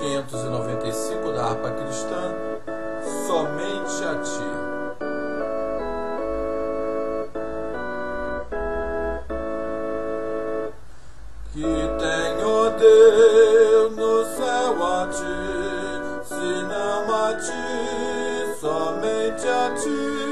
595 da harpa cristã, somente a ti. Que tenho Deus no céu a ti, se não a ti, somente a ti.